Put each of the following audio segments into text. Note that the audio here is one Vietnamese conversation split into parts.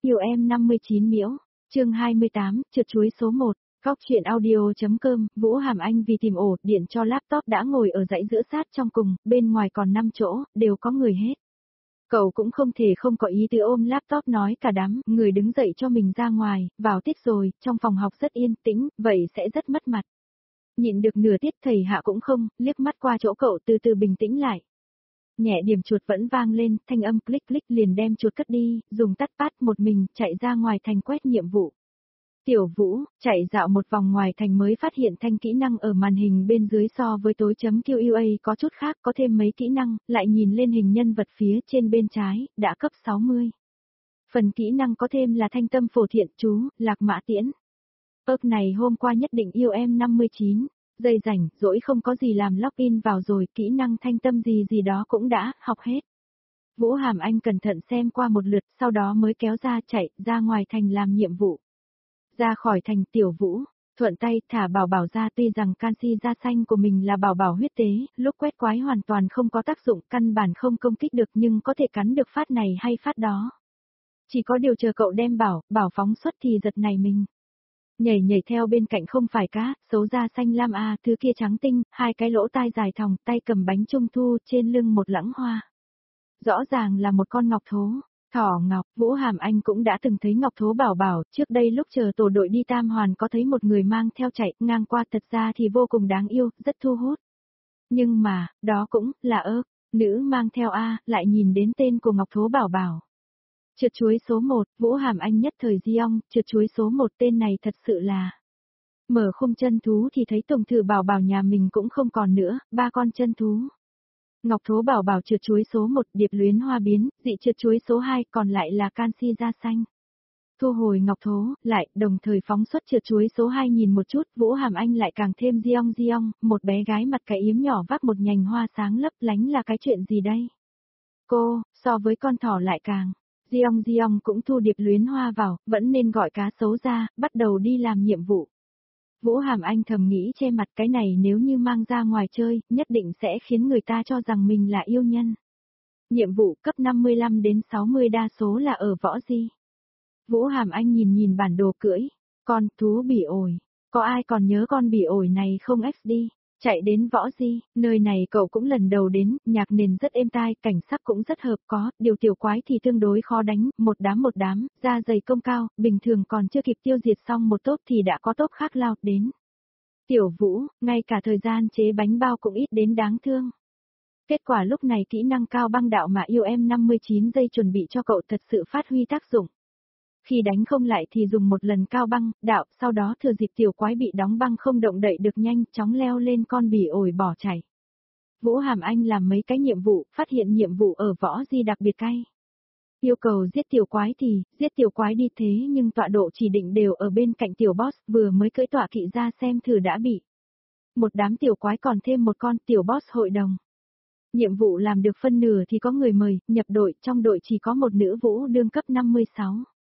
Yêu em 59 miễu, chương 28, trượt chuối số 1, góc chuyện audio.com, Vũ Hàm Anh vì tìm ổ điện cho laptop đã ngồi ở dãy giữa sát trong cùng, bên ngoài còn 5 chỗ, đều có người hết. Cậu cũng không thể không có ý tứ ôm laptop nói cả đám, người đứng dậy cho mình ra ngoài, vào tiết rồi, trong phòng học rất yên tĩnh, vậy sẽ rất mất mặt. Nhịn được nửa tiết thầy Hạ cũng không, liếc mắt qua chỗ cậu từ từ bình tĩnh lại. Nhẹ điểm chuột vẫn vang lên, thanh âm click click liền đem chuột cất đi, dùng tắt pad một mình, chạy ra ngoài thành quét nhiệm vụ. Tiểu Vũ, chạy dạo một vòng ngoài thành mới phát hiện thanh kỹ năng ở màn hình bên dưới so với tối chấm QA có chút khác, có thêm mấy kỹ năng, lại nhìn lên hình nhân vật phía trên bên trái, đã cấp 60. Phần kỹ năng có thêm là thanh tâm phổ thiện chú, lạc mã tiễn. Này hôm qua nhất định yêu em 59. Dây rảnh, dỗi không có gì làm login vào rồi, kỹ năng thanh tâm gì đó cũng đã học hết. Vũ Hàm Anh cẩn thận xem qua một lượt, sau đó mới kéo ra chạy ra ngoài thành làm nhiệm vụ. Ra khỏi thành Tiểu Vũ, thuận tay thả bảo bảo ra, tuy rằng canxi da xanh của mình là bảo bảo huyết tế, lúc quét quái hoàn toàn không có tác dụng, căn bản không công kích được nhưng có thể cắn được phát này hay phát đó. Chỉ có điều chờ cậu đem bảo phóng xuất thì giật này mình. Nhảy theo bên cạnh không phải cá, xấu da xanh lam thứ kia trắng tinh, hai cái lỗ tai dài thòng, tay cầm bánh trung thu, trên lưng một lẵng hoa. Rõ ràng là một con ngọc thố, thỏ ngọc, Vũ Hàm Anh cũng đã từng thấy ngọc thố bảo bảo, trước đây lúc chờ tổ đội đi Tam Hoàn có thấy một người mang theo chạy ngang qua, thật ra thì vô cùng đáng yêu, rất thu hút. Nhưng mà, đó cũng là nữ mang theo lại nhìn đến tên của ngọc thố bảo bảo. Trượt chuối số 1, Vũ Hàm Anh nhất thời Diong, trượt chuối số 1 tên này thật sự là. Mở khung chân thú thì thấy tổng thử bảo bảo nhà mình cũng không còn nữa, 3 con chân thú. Ngọc thố bảo bảo trượt chuối số 1, điệp luyến hoa biến, dị trượt chuối số 2, còn lại là canxi da xanh. Thu hồi ngọc thố, lại, đồng thời phóng xuất trượt chuối số 2 nhìn một chút, Vũ Hàm Anh lại càng thêm Diong, một bé gái mặt cái yếm nhỏ vác một nhành hoa sáng lấp lánh là cái chuyện gì đây? Cô, so với con thỏ lại càng. Diong cũng thu điệp luyến hoa vào, vẫn nên gọi cá sấu ra, bắt đầu đi làm nhiệm vụ. Vũ Hàm Anh thầm nghĩ che mặt, cái này nếu như mang ra ngoài chơi, nhất định sẽ khiến người ta cho rằng mình là yêu nhân. Nhiệm vụ cấp 55 đến 60 đa số là ở võ di. Vũ Hàm Anh nhìn bản đồ cưỡi, con thú bỉ ổi, có ai còn nhớ con bỉ ổi này không XD? Chạy đến võ di, nơi này cậu cũng lần đầu đến, nhạc nền rất êm tai, cảnh sắc cũng rất hợp, có, điều tiểu quái thì tương đối khó đánh, một đám, da dày công cao, bình thường còn chưa kịp tiêu diệt xong một tốp thì đã có tốp khác lao đến. Tiểu Vũ, ngay cả thời gian chế bánh bao cũng ít đến đáng thương. Kết quả lúc này kỹ năng cao băng đạo mà yêu em 59 giây chuẩn bị cho cậu thật sự phát huy tác dụng. Khi đánh không lại thì dùng một lần cao băng, đạo, sau đó thừa dịp tiểu quái bị đóng băng không động đậy được nhanh chóng leo lên con bỉ ổi bỏ chạy. Vũ Hàm Anh làm mấy cái nhiệm vụ, phát hiện nhiệm vụ ở võ di đặc biệt cay. Yêu cầu giết tiểu quái thì, giết tiểu quái đi thế nhưng tọa độ chỉ định đều ở bên cạnh tiểu boss, vừa mới cưỡi tọa kỵ ra xem thử đã bị. Một đám tiểu quái còn thêm một con tiểu boss hội đồng. Nhiệm vụ làm được phân nửa thì có người mời, nhập đội, trong đội chỉ có một nữ Vũ đương cấp 56.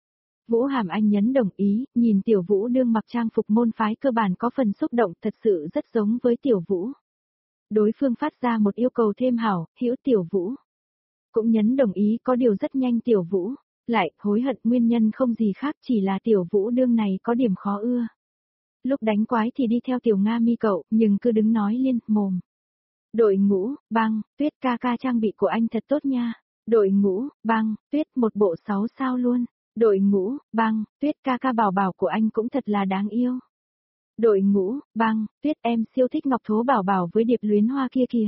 Vũ Hàm Anh nhấn đồng ý, nhìn Tiểu Vũ đương mặc trang phục môn phái cơ bản có phần xúc động, thật sự rất giống với Tiểu Vũ. Đối phương phát ra một yêu cầu thêm hữu Tiểu Vũ. Cũng nhấn đồng ý, có điều rất nhanh Tiểu Vũ lại hối hận, nguyên nhân không gì khác, chỉ là Tiểu Vũ đương này có điểm khó ưa. Lúc đánh quái thì đi theo Tiểu Nga Mi cậu, nhưng cứ đứng nói liên mồm. Đội ngũ, băng, tuyết ca trang bị của anh thật tốt nha. Đội ngũ, băng, tuyết một bộ 6 sao luôn. Đội ngũ, băng, tuyết ca bảo bảo của anh cũng thật là đáng yêu. Đội ngũ, băng, tuyết em siêu thích ngọc thố bảo bảo với điệp luyến hoa kia kìa.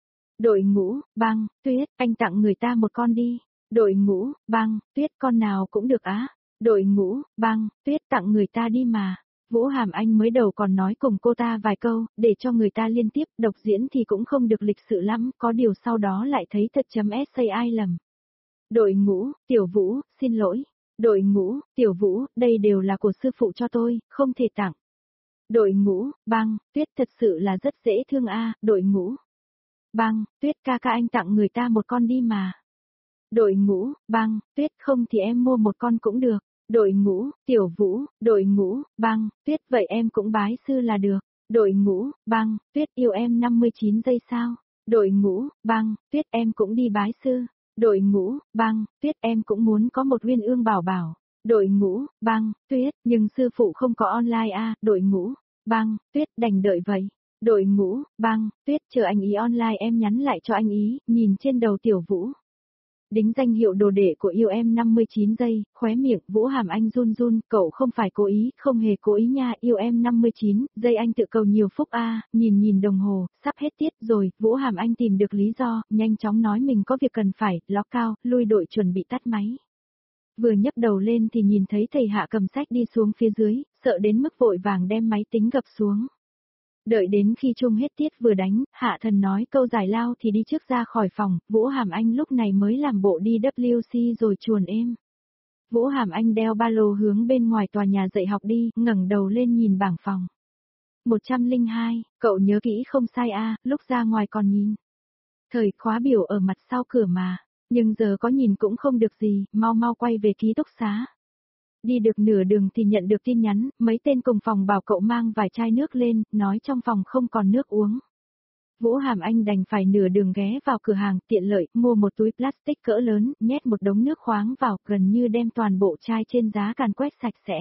Đội ngũ, băng, tuyết, anh tặng người ta một con đi. Đội ngũ, băng, tuyết con nào cũng được á. Đội ngũ, băng, tuyết tặng người ta đi mà. Vũ Hàm Anh mới đầu còn nói cùng cô ta vài câu, để cho người ta liên tiếp, đọc diễn thì cũng không được lịch sự lắm, có điều sau đó lại thấy thật.sai lầm. Đội ngũ, Tiểu Vũ, xin lỗi. Đội ngũ, Tiểu Vũ, đây đều là của sư phụ cho tôi, không thể tặng. Đội ngũ, băng, tuyết thật sự là rất dễ thương đội ngũ. Băng, tuyết ca anh tặng người ta một con đi mà. Đội ngũ, băng, tuyết không thì em mua một con cũng được. Đội ngũ, Tiểu Vũ, đội ngũ, băng, tuyết vậy em cũng bái sư là được. Đội ngũ, băng, tuyết yêu em 59 giây sao. Đội ngũ, băng, tuyết em cũng đi bái sư. Đội ngũ, băng, tuyết em cũng muốn có một uyên ương bảo bảo. Đội ngũ, băng, tuyết, nhưng sư phụ không có online à, đội ngũ, băng, tuyết đành đợi vậy. Đội ngũ, băng, tuyết chờ anh ý online em nhắn lại cho anh ý, nhìn trên đầu Tiểu Vũ. Đính danh hiệu đồ đệ của yêu em 59 giây, khóe miệng Vũ Hàm Anh run run, cậu không phải cố ý, không hề cố ý nha, yêu em 59 giây anh tự cầu nhiều phúc a. Nhìn đồng hồ, sắp hết tiết rồi, Vũ Hàm Anh tìm được lý do, nhanh chóng nói mình có việc cần phải, ló cao, lui đội chuẩn bị tắt máy. Vừa nhấc đầu lên thì nhìn thấy thầy Hạ cầm sách đi xuống phía dưới, sợ đến mức vội vàng đem máy tính gập xuống. Đợi đến khi chung hết tiết vừa đánh, Hạ Thần nói câu giải lao thì đi trước ra khỏi phòng, Vũ Hàm Anh lúc này mới làm bộ đi WC rồi chuồn êm. Vũ Hàm Anh đeo ba lô hướng bên ngoài tòa nhà dạy học đi, ngẩng đầu lên nhìn bảng phòng. 102, cậu nhớ kỹ không sai a, lúc ra ngoài còn nhìn. Thời khóa biểu ở mặt sau cửa mà, nhưng giờ có nhìn cũng không được gì, mau quay về ký túc xá. Đi được nửa đường thì nhận được tin nhắn, mấy tên cùng phòng bảo cậu mang vài chai nước lên, nói trong phòng không còn nước uống. Vũ Hàm Anh đành phải nửa đường ghé vào cửa hàng tiện lợi, mua một túi plastic cỡ lớn, nhét một đống nước khoáng vào, gần như đem toàn bộ chai trên giá càn quét sạch sẽ.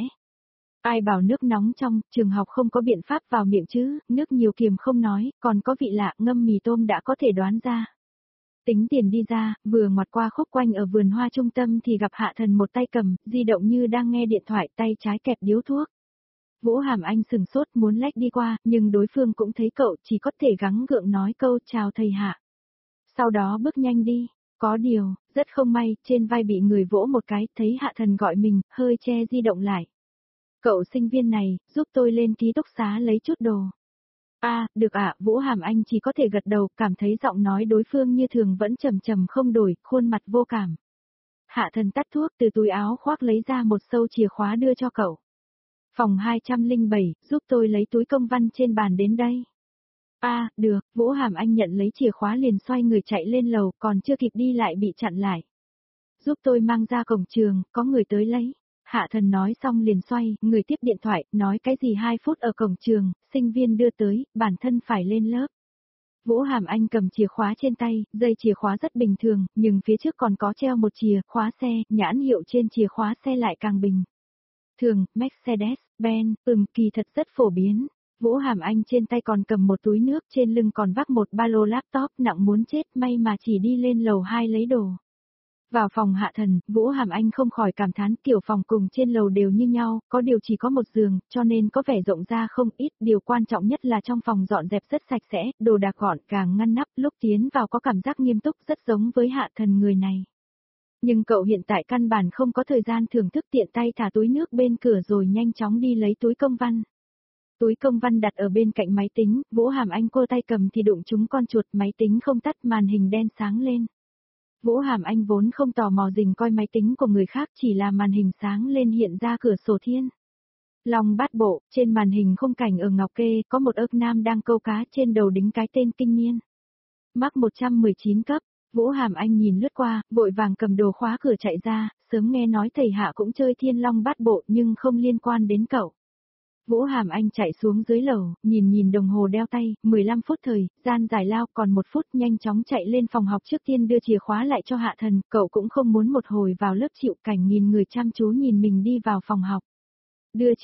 Ai bảo nước nóng trong, trường học không có biện pháp vào miệng chứ, nước nhiều kiềm không nói, còn có vị lạ, ngâm mì tôm đã có thể đoán ra. Tính tiền đi ra, vừa ngoặt qua khúc quanh ở vườn hoa trung tâm thì gặp Hạ Thần một tay cầm, di động như đang nghe điện thoại, tay trái kẹp điếu thuốc. Vũ Hàm Anh sừng sốt muốn lách đi qua, nhưng đối phương cũng thấy cậu, chỉ có thể gắng gượng nói câu chào thầy Hạ. Sau đó bước nhanh đi, có điều, rất không may, trên vai bị người vỗ một cái, thấy Hạ Thần gọi mình, hơi che di động lại. Cậu sinh viên này, giúp tôi lên ký túc xá lấy chút đồ. Được ạ, Vũ Hàm Anh chỉ có thể gật đầu, cảm thấy giọng nói đối phương như thường vẫn trầm không đổi, khuôn mặt vô cảm. Hạ Thần tắt thuốc từ túi áo khoác lấy ra một sâu chìa khóa đưa cho cậu. Phòng 207, giúp tôi lấy túi công văn trên bàn đến đây. Được, Vũ Hàm Anh nhận lấy chìa khóa liền xoay người chạy lên lầu, còn chưa kịp đi lại bị chặn lại. Giúp tôi mang ra cổng trường, có người tới lấy. Hạ Thần nói xong liền xoay, người tiếp điện thoại, nói cái gì 2 phút ở cổng trường, sinh viên đưa tới, bản thân phải lên lớp. Vũ Hàm Anh cầm chìa khóa trên tay, dây chìa khóa rất bình thường, nhưng phía trước còn có treo một chìa khóa xe, nhãn hiệu trên chìa khóa xe lại càng bình thường, Mercedes, Benz, kỳ thật rất phổ biến. Vũ Hàm Anh trên tay còn cầm một túi nước, trên lưng còn vác một ba lô laptop nặng muốn chết, may mà chỉ đi lên lầu 2 lấy đồ. Vào phòng Hạ Thần, Vũ Hàm Anh không khỏi cảm thán kiểu phòng cùng trên lầu đều như nhau, có điều chỉ có một giường, cho nên có vẻ rộng ra không ít, điều quan trọng nhất là trong phòng dọn dẹp rất sạch sẽ, đồ đạc gọn gàng ngăn nắp, lúc tiến vào có cảm giác nghiêm túc rất giống với Hạ Thần người này. Nhưng cậu hiện tại căn bản không có thời gian thưởng thức, tiện tay thả túi nước bên cửa rồi nhanh chóng đi lấy túi công văn. Túi công văn đặt ở bên cạnh máy tính, Vũ Hàm Anh cô tay cầm thì đụng trúng con chuột, máy tính không tắt, màn hình đen sáng lên. Vũ Hàm Anh vốn không tò mò rình coi máy tính của người khác, chỉ là màn hình sáng lên hiện ra cửa sổ thiên. Long Bát Bộ, trên màn hình khung cảnh ở Ngọc Kê, có một ớt nam đang câu cá, trên đầu đính cái tên kinh niên. Mác 119 cấp, Vũ Hàm Anh nhìn lướt qua, vội vàng cầm đồ khóa cửa chạy ra, sớm nghe nói thầy Hạ cũng chơi Thiên Long Bát Bộ nhưng không liên quan đến cậu. Vũ Hàm Anh chạy xuống dưới lầu, nhìn đồng hồ đeo tay, 15 phút thời, gian giải lao còn 1 phút, nhanh chóng chạy lên phòng học trước tiên đưa chìa khóa lại cho Hạ Thần, cậu cũng không muốn một hồi vào lớp chịu cảnh nhìn người chăm chú nhìn mình đi vào phòng học. Đưa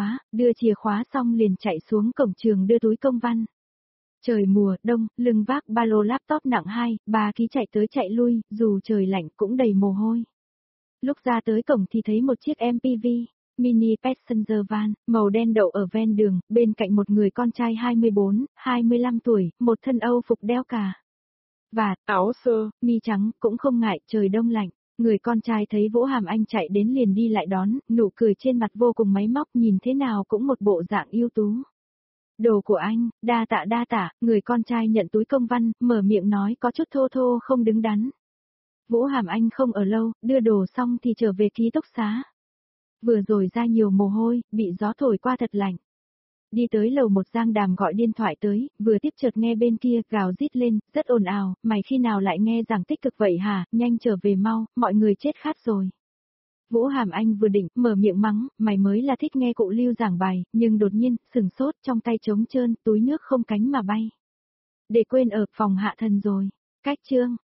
chìa khóa xong liền chạy xuống cổng trường đưa túi công văn. Trời mùa đông, lưng vác ba lô laptop nặng 2-3 ký chạy tới chạy lui, dù trời lạnh cũng đầy mồ hôi. Lúc ra tới cổng thì thấy một chiếc MPV. Mini passenger van, màu đen đậu ở ven đường, bên cạnh một người con trai 24-25 tuổi, một thân Âu phục đeo cà vạt, áo sơ, mi trắng, cũng không ngại, trời đông lạnh. Người con trai thấy Vũ Hàm Anh chạy đến liền đi lại đón, nụ cười trên mặt vô cùng máy móc, nhìn thế nào cũng một bộ dạng ưu tú. Đồ của anh, đa tạ, người con trai nhận túi công văn, mở miệng nói có chút thô không đứng đắn. Vũ Hàm Anh không ở lâu, đưa đồ xong thì trở về ký túc xá. Vừa rồi ra nhiều mồ hôi, bị gió thổi qua thật lạnh. Đi tới lầu 1 Giang Đàm gọi điện thoại tới, vừa tiếp chợt nghe bên kia gào rít lên, rất ồn ào, mày khi nào lại nghe giảng tích cực vậy hả, nhanh trở về mau, mọi người chết khát rồi. Vũ Hàm Anh vừa định mở miệng mắng, mày mới là thích nghe cụ Lưu giảng bài, nhưng đột nhiên, sừng sốt, trong tay trống trơn, túi nước không cánh mà bay. Để quên ở phòng Hạ Thần rồi. Cách chương